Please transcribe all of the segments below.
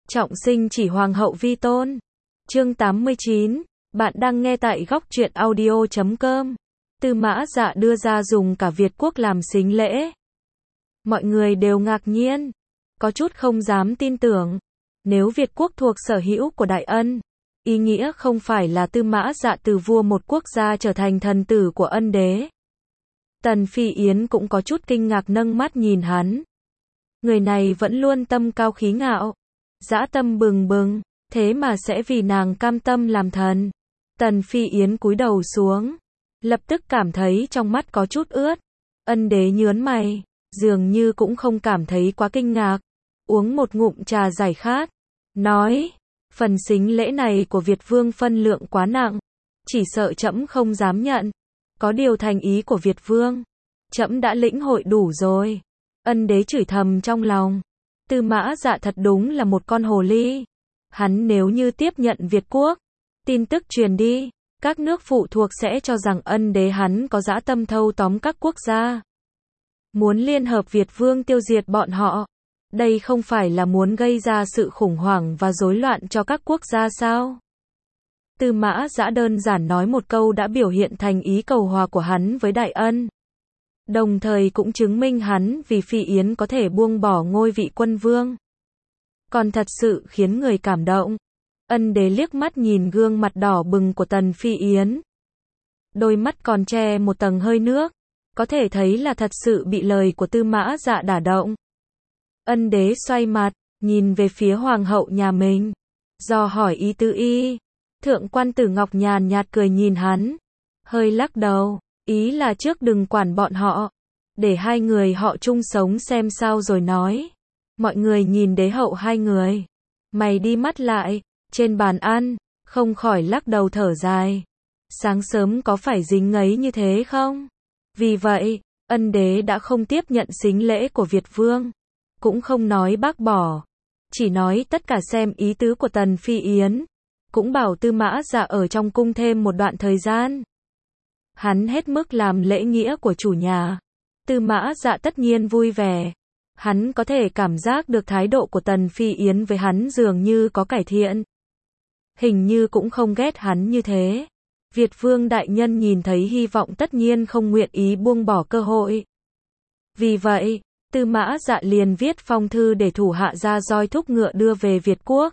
Trọng sinh chỉ hoàng hậu vi tôn. Chương 89, bạn đang nghe tại góc truyện audio.com. Tư Mã Dạ đưa ra dùng cả Việt quốc làm sính lễ. Mọi người đều ngạc nhiên, có chút không dám tin tưởng. Nếu Việt quốc thuộc sở hữu của Đại Ân, ý nghĩa không phải là Tư Mã Dạ từ vua một quốc gia trở thành thần tử của Ân đế. Tần Phi Yến cũng có chút kinh ngạc nâng mắt nhìn hắn. Người này vẫn luôn tâm cao khí ngạo, dã tâm bừng bừng, thế mà sẽ vì nàng cam tâm làm thần. Tần Phi Yến cúi đầu xuống, lập tức cảm thấy trong mắt có chút ướt. Ân đế nhướng mày, dường như cũng không cảm thấy quá kinh ngạc, uống một ngụm trà giải khát, nói, phần sính lễ này của Việt vương phân lượng quá nặng, chỉ sợ trẫm không dám nhận. Có điều thành ý của Việt vương, trẫm đã lĩnh hội đủ rồi. Ân đế chửi thầm trong lòng, Tư Mã Dạ thật đúng là một con hồ ly. Hắn nếu như tiếp nhận Việt quốc, tin tức truyền đi, các nước phụ thuộc sẽ cho rằng Ân đế hắn có dã tâm thâu tóm các quốc gia, muốn liên hợp Việt vương tiêu diệt bọn họ. Đây không phải là muốn gây ra sự khủng hoảng và rối loạn cho các quốc gia sao? Tư Mã Dạ đơn giản nói một câu đã biểu hiện thành ý cầu hòa của hắn với Đại Ân. Đồng thời cũng chứng minh hắn vì Phi Yến có thể buông bỏ ngôi vị quân vương. Còn thật sự khiến người cảm động. Ân đế liếc mắt nhìn gương mặt đỏ bừng của Tần Phi Yến. Đôi mắt còn che một tầng hơi nước. Có thể thấy là thật sự bị lời của Tư Mã Dạ đả động. Ân đế xoay mặt, nhìn về phía hoàng hậu nhà mình. Dò hỏi ý tứ y. Thượng quan Tử Ngọc nhàn nhạt cười nhìn hắn. Hơi lắc đầu. Ý là trước đừng quản bọn họ, để hai người họ chung sống xem sao rồi nói. Mọi người nhìn đế hậu hai người, mày đi mắt lại, trên bàn ăn, không khỏi lắc đầu thở dài. Sáng sớm có phải dính ngấy như thế không? Vì vậy, Ân đế đã không tiếp nhận sính lễ của Việt vương, cũng không nói bác bỏ, chỉ nói tất cả xem ý tứ của Tần Phi Yến, cũng bảo Tư Mã Dạ ở trong cung thêm một đoạn thời gian. Hắn hết mức làm lễ nghĩa của chủ nhà. Tư Mã Dạ tất nhiên vui vẻ. Hắn có thể cảm giác được thái độ của Tần Phi Yến với hắn dường như có cải thiện. Hình như cũng không ghét hắn như thế. Việt vương đại nhân nhìn thấy hy vọng tất nhiên không nguyện ý buông bỏ cơ hội. Vì vậy, Tư Mã Dạ liền viết phong thư để thủ hạ ra roi thúc ngựa đưa về Việt quốc.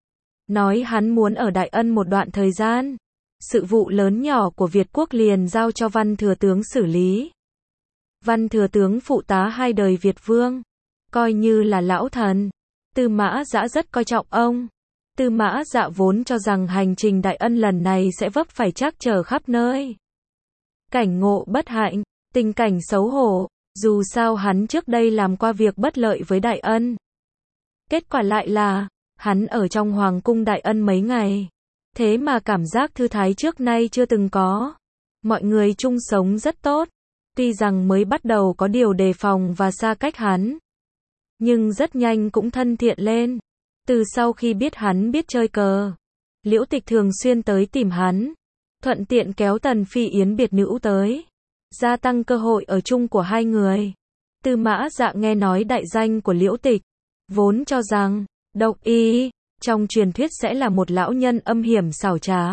Nói hắn muốn ở Đại Ân một đoạn thời gian. Sự vụ lớn nhỏ của Việt quốc liền giao cho Văn thừa tướng xử lý. Văn thừa tướng phụ tá hai đời Việt vương, coi như là lão thần. Tư Mã Dạ rất coi trọng ông. Tư Mã Dạ vốn cho rằng hành trình Đại Ân lần này sẽ vấp phải trắc trở khắp nơi. Cảnh ngộ bất hạnh, tình cảnh xấu hổ, dù sao hắn trước đây làm qua việc bất lợi với Đại Ân. Kết quả lại là, hắn ở trong Hoàng cung Đại Ân mấy ngày. Thế mà cảm giác thư thái trước nay chưa từng có. Mọi người chung sống rất tốt. Tuy rằng mới bắt đầu có điều đề phòng và xa cách hắn, nhưng rất nhanh cũng thân thiện lên. Từ sau khi biết hắn biết chơi cờ, Liễu Tịch thường xuyên tới tìm hắn, thuận tiện kéo Tần Phi Yến biệt nữ tới, gia tăng cơ hội ở chung của hai người. Tư Mã Dạ nghe nói đại danh của Liễu Tịch, vốn cho rằng Độc Y trong truyền thuyết sẽ là một lão nhân âm hiểm xảo trá,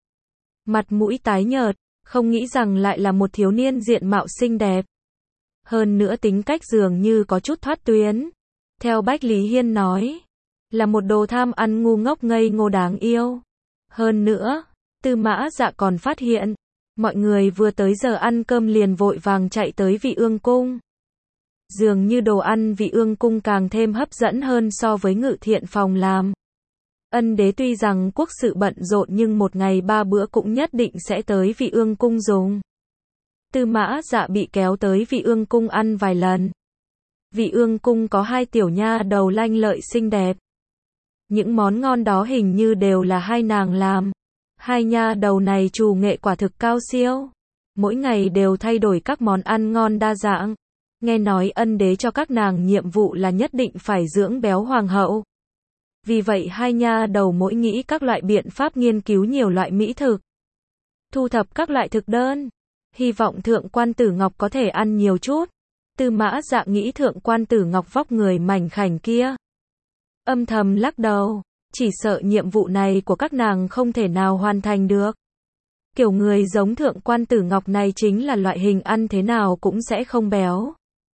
mặt mũi tái nhợt, không nghĩ rằng lại là một thiếu niên diện mạo xinh đẹp. Hơn nữa tính cách dường như có chút thoát tuyến. Theo Bách Lý Hiên nói, là một đồ tham ăn ngu ngốc ngây ngô đáng yêu. Hơn nữa, Tư Mã Dạ còn phát hiện, mọi người vừa tới giờ ăn cơm liền vội vàng chạy tới Vị Ương cung. Dường như đồ ăn Vị Ương cung càng thêm hấp dẫn hơn so với Ngự Thiện phòng làm. Ân đế tuy rằng quốc sự bận rộn nhưng một ngày 3 bữa cũng nhất định sẽ tới Vị Ương cung dùng. Tư Mã Dạ bị kéo tới Vị Ương cung ăn vài lần. Vị Ương cung có hai tiểu nha đầu lanh lợi xinh đẹp. Những món ngon đó hình như đều là hai nàng làm. Hai nha đầu này trù nghệ quả thực cao siêu. Mỗi ngày đều thay đổi các món ăn ngon đa dạng. Nghe nói Ân đế cho các nàng nhiệm vụ là nhất định phải dưỡng béo hoàng hậu. Vì vậy hai nha đầu mỗi nghĩ các loại biện pháp nghiên cứu nhiều loại mỹ thực, thu thập các loại thực đơn, hy vọng Thượng quan Tử Ngọc có thể ăn nhiều chút. Tư Mã Dạ nghĩ Thượng quan Tử Ngọc vóc người mảnh khảnh kia, âm thầm lắc đầu, chỉ sợ nhiệm vụ này của các nàng không thể nào hoàn thành được. Kiểu người giống thượng quan Tử Ngọc này chính là loại hình ăn thế nào cũng sẽ không béo.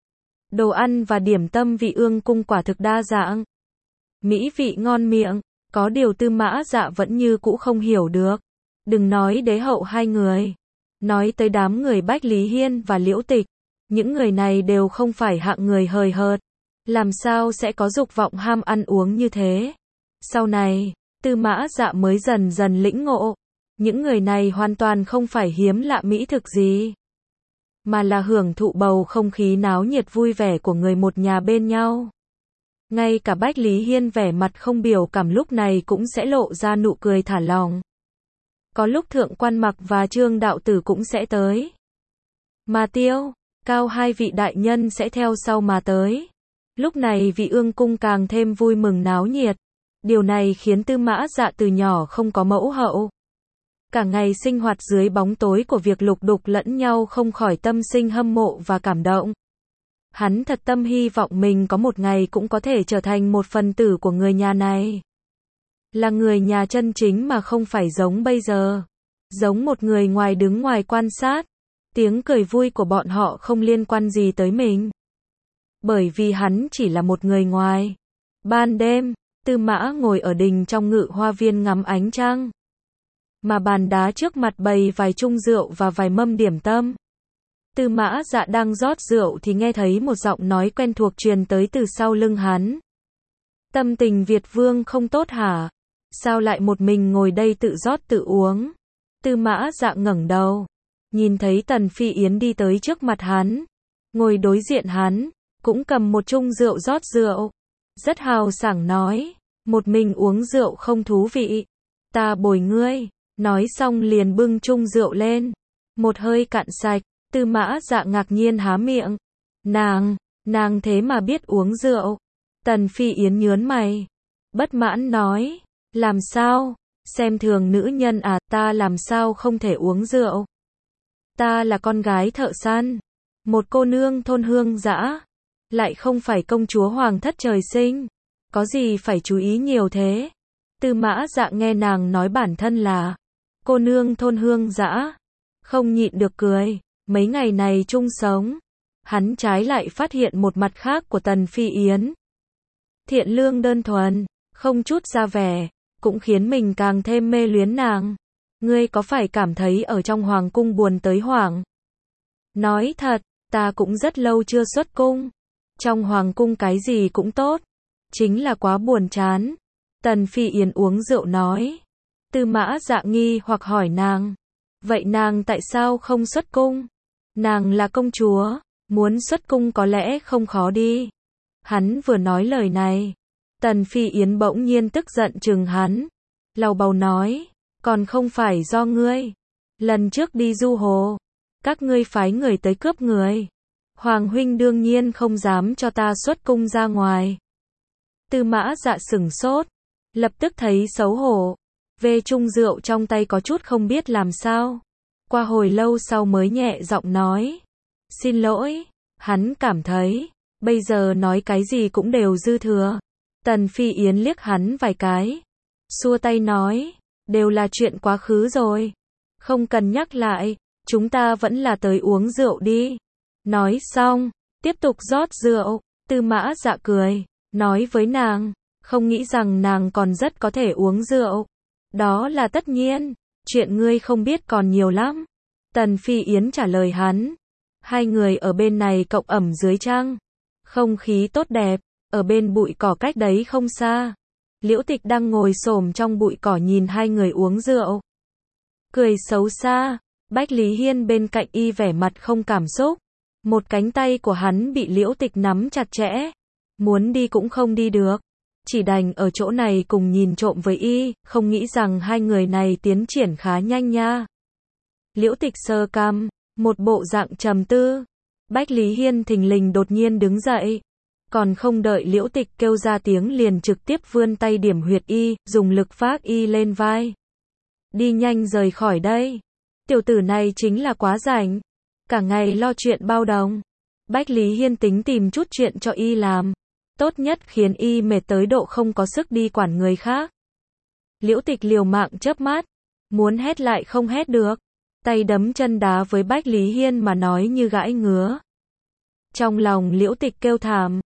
Đồ ăn và điểm tâm vị ương cung quả thực đa dạng. Mỹ vị ngon miệng, có điều Tư Mã Dạ vẫn như cũ không hiểu được. Đừng nói đế hậu hai người. Nói tới đám người Bách Lý Hiên và Liễu Tịch. Những người này đều không phải hạng người hời hợt. Làm sao sẽ có dục vọng ham ăn uống như thế? Sau này, Tư Mã Dạ mới dần dần lĩnh ngộ. Những người này hoàn toàn không phải hiếm lạ mỹ thực gì, mà là hưởng thụ bầu không khí náo nhiệt vui vẻ của người một nhà bên nhau. Ngay cả Bách Lý Hiên vẻ mặt không biểu cảm lúc này cũng sẽ lộ ra nụ cười thả lỏng. Có lúc Thượng Quan Mặc và Trương Đạo Tử cũng sẽ tới. Mà Tiêu, Cao hai vị đại nhân sẽ theo sau mà tới. Lúc này vị ương cung càng thêm vui mừng náo nhiệt. Điều này khiến Tư Mã Dạ từ nhỏ không có mẫu hậu. Cả ngày sinh hoạt dưới bóng tối của việc lục đục lẫn nhau không khỏi tâm sinh hâm mộ và cảm động. Hắn thật tâm hy vọng mình có một ngày cũng có thể trở thành một phần tử của người nhà này. Là người nhà chân chính mà không phải giống bây giờ. Giống một người ngoài đứng ngoài quan sát. Tiếng cười vui của bọn họ không liên quan gì tới mình. Bởi vì hắn chỉ là một người ngoài. Ban đêm, Tư Mã ngồi ở đình trong Ngự Hoa Viên ngắm ánh trăng. Mà bàn đá trước mặt bày vài chung rượu và vài mâm điểm tâm. Tư Mã Dạ đang rót rượu thì nghe thấy một giọng nói quen thuộc truyền tới từ sau lưng hắn. Tâm tình Việt Vương không tốt hả? Sao lại một mình ngồi đây tự rót tự uống? Tư Mã Dạ ngẩng đầu, nhìn thấy Tần Phi Yến đi tới trước mặt hắn, ngồi đối diện hắn, cũng cầm một chung rượu rót rượu. Rất hào sảng nói, một mình uống rượu không thú vị, ta bồi ngươi. Nói xong liền bưng chung rượu lên, một hơi cạn sạch. Tư Mã Dạ ngạc nhiên há miệng. Nàng thế mà biết uống rượu. Tần Phi Yến nhớn mày, bất mãn nói, làm sao, xem thường nữ nhân à, ta làm sao không thể uống rượu. Ta là con gái thợ săn, một cô nương thôn hương dã, lại không phải công chúa hoàng thất trời sinh, có gì phải chú ý nhiều thế. Tư Mã Dạ nghe nàng nói bản thân là cô nương thôn hương dã, không nhịn được cười. Mấy ngày này chung sống, hắn trái lại phát hiện một mặt khác của Tần Phi Yến. Thiện lương đơn thuần, không chút ra vẻ, cũng khiến mình càng thêm mê luyến nàng. Ngươi có phải cảm thấy ở trong hoàng cung buồn tới hoảng? Nói thật, ta cũng rất lâu chưa xuất cung. Trong hoàng cung cái gì cũng tốt, chính là quá buồn chán. Tần Phi Yến uống rượu nói. Tư Mã Dạ nghi hoặc hỏi nàng, vậy nàng tại sao không xuất cung? Nàng là công chúa, muốn xuất cung có lẽ không khó đi. Hắn vừa nói lời này, Tần Phi Yến bỗng nhiên tức giận chừng hắn, lầu bầu nói, còn không phải do ngươi. Lần trước đi du hồ, các ngươi phái người tới cướp người. Hoàng huynh đương nhiên không dám cho ta xuất cung ra ngoài. Tư Mã Dạ sửng sốt, lập tức thấy xấu hổ, về chung rượu trong tay có chút không biết làm sao. Qua hồi lâu sau mới nhẹ giọng nói, xin lỗi. Hắn cảm thấy, bây giờ nói cái gì cũng đều dư thừa. Tần Phi Yến liếc hắn vài cái, xua tay nói, đều là chuyện quá khứ rồi, không cần nhắc lại, chúng ta vẫn là tới uống rượu đi. Nói xong, tiếp tục rót rượu. Tư Mã Dạ cười, nói với nàng, không nghĩ rằng nàng còn rất có thể uống rượu. Đó là tất nhiên, chuyện ngươi không biết còn nhiều lắm. Tần Phi Yến trả lời hắn. Hai người ở bên này cộng ẩm dưới trăng, không khí tốt đẹp. Ở bên bụi cỏ cách đấy không xa, Liễu Tịch đang ngồi xổm trong bụi cỏ nhìn hai người uống rượu, cười xấu xa. Bách Lý Hiên bên cạnh y vẻ mặt không cảm xúc, một cánh tay của hắn bị Liễu Tịch nắm chặt chẽ, muốn đi cũng không đi được, chỉ đành ở chỗ này cùng nhìn trộm với y. Không nghĩ rằng hai người này tiến triển khá nhanh nha. Liễu Tịch sờ cằm, một bộ dạng trầm tư. Bách Lý Hiên thình lình đột nhiên đứng dậy, còn không đợi Liễu Tịch kêu ra tiếng liền trực tiếp vươn tay điểm huyệt y, dùng lực vác y lên vai. Đi nhanh rời khỏi đây. Tiểu tử này chính là quá rảnh, cả ngày lo chuyện bao đồng. Bách Lý Hiên tính tìm chút chuyện cho y làm, Tốt nhất khiến y mệt tới độ không có sức đi quản người khác. Liễu Tịch liều mạng chớp mắt, muốn hét lại không hét được. Tay đấm chân đá với Bách Lý Hiên mà nói như gãi ngứa. Trong lòng Liễu Tịch kêu thảm.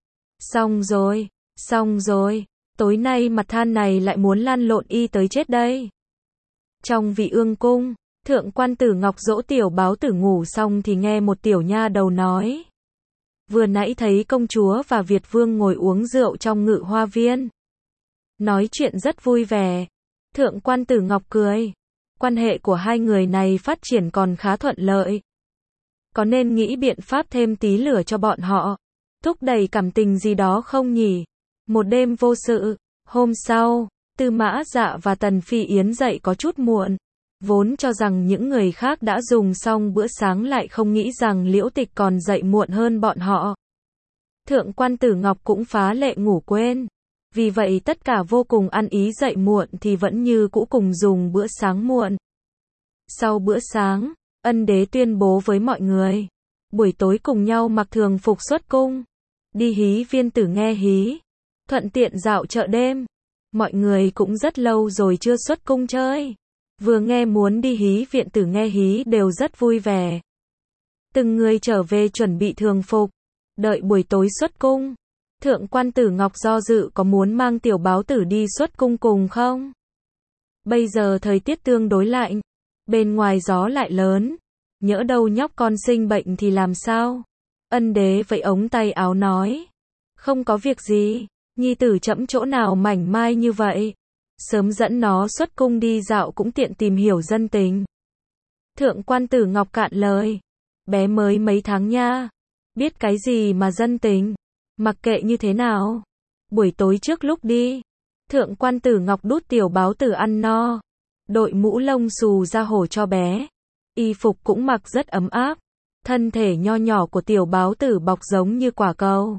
Xong rồi, tối nay mặt than này lại muốn lăn lộn y tới chết đây. Trong Vị Ương cung, Thượng quan Tử Ngọc dỗ tiểu báo tử ngủ xong thì nghe một tiểu nha đầu nói. Vừa nãy thấy công chúa và Việt vương ngồi uống rượu trong Ngự Hoa viên. Nói chuyện rất vui vẻ. Thượng quan Tử Ngọc cười. Quan hệ của hai người này phát triển còn khá thuận lợi. Có nên nghĩ biện pháp thêm tí lửa cho bọn họ, thúc đẩy cảm tình gì đó không nhỉ? Một đêm vô sự. Hôm sau, Tư Mã Dạ và Tần Phi Yến dậy có chút muộn. Vốn cho rằng những người khác đã dùng xong bữa sáng lại không nghĩ rằng Liễu Tịch còn dậy muộn hơn bọn họ. Thượng quan Tử Ngọc cũng phá lệ ngủ quên. Vì vậy tất cả vô cùng ăn ý dậy muộn thì vẫn như cũ cùng dùng bữa sáng muộn. Sau bữa sáng, Ân Đế tuyên bố với mọi người. Buổi tối cùng nhau mặc thường phục xuất cung. Đi hí viên tử nghe hí. Thuận tiện dạo chợ đêm. Mọi người cũng rất lâu rồi chưa xuất cung chơi. Vừa nghe muốn đi hí viện tử nghe hí đều rất vui vẻ. Từng người trở về chuẩn bị thường phục. Đợi buổi tối xuất cung. Thượng quan Tử Ngọc do dự có muốn mang tiểu báo tử đi xuất cung cùng không? Bây giờ thời tiết tương đối lạnh. Bên ngoài gió lại lớn. Nhỡ đâu nhóc con sinh bệnh thì làm sao? Ân Đế vẫy ống tay áo nói. Không có việc gì. Nhi tử trẫm chỗ nào mảnh mai như vậy. Sớm dẫn nó xuất cung đi dạo cũng tiện tìm hiểu dân tình. Thượng quan Tử Ngọc cạn lời. Bé mới mấy tháng nha. Biết cái gì mà dân tình. Mặc kệ như thế nào. Buổi tối trước lúc đi. Thượng quan Tử Ngọc đút tiểu báo tử ăn no. Đội mũ lông xù ra hổ cho bé. Y phục cũng mặc rất ấm áp. Thân thể nho nhỏ của tiểu báo tử bọc giống như quả cầu.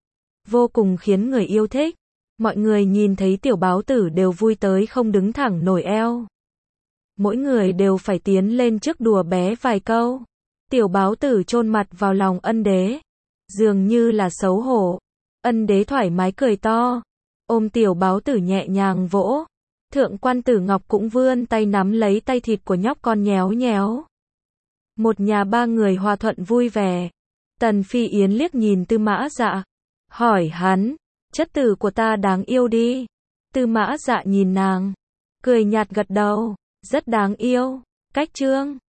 Vô cùng khiến người yêu thích. Mọi người nhìn thấy tiểu báo tử đều vui tới không đứng thẳng nổi eo. Mỗi người đều phải tiến lên trước đùa bé vài câu. Tiểu báo tử chôn mặt vào lòng Ân Đế. Dường như là xấu hổ. Ân Đế thoải mái cười to. Ôm tiểu báo tử nhẹ nhàng vỗ. Thượng quan Tử Ngọc cũng vươn tay nắm lấy tay thịt của nhóc con nhéo nhéo. Một nhà ba người hòa thuận vui vẻ. Tần Phi Yến liếc nhìn Tư Mã Dạ. Hỏi hắn. Chất tử của ta đáng yêu đi. Tư Mã Dạ nhìn nàng. Cười nhạt gật đầu. Rất đáng yêu. Cách trương.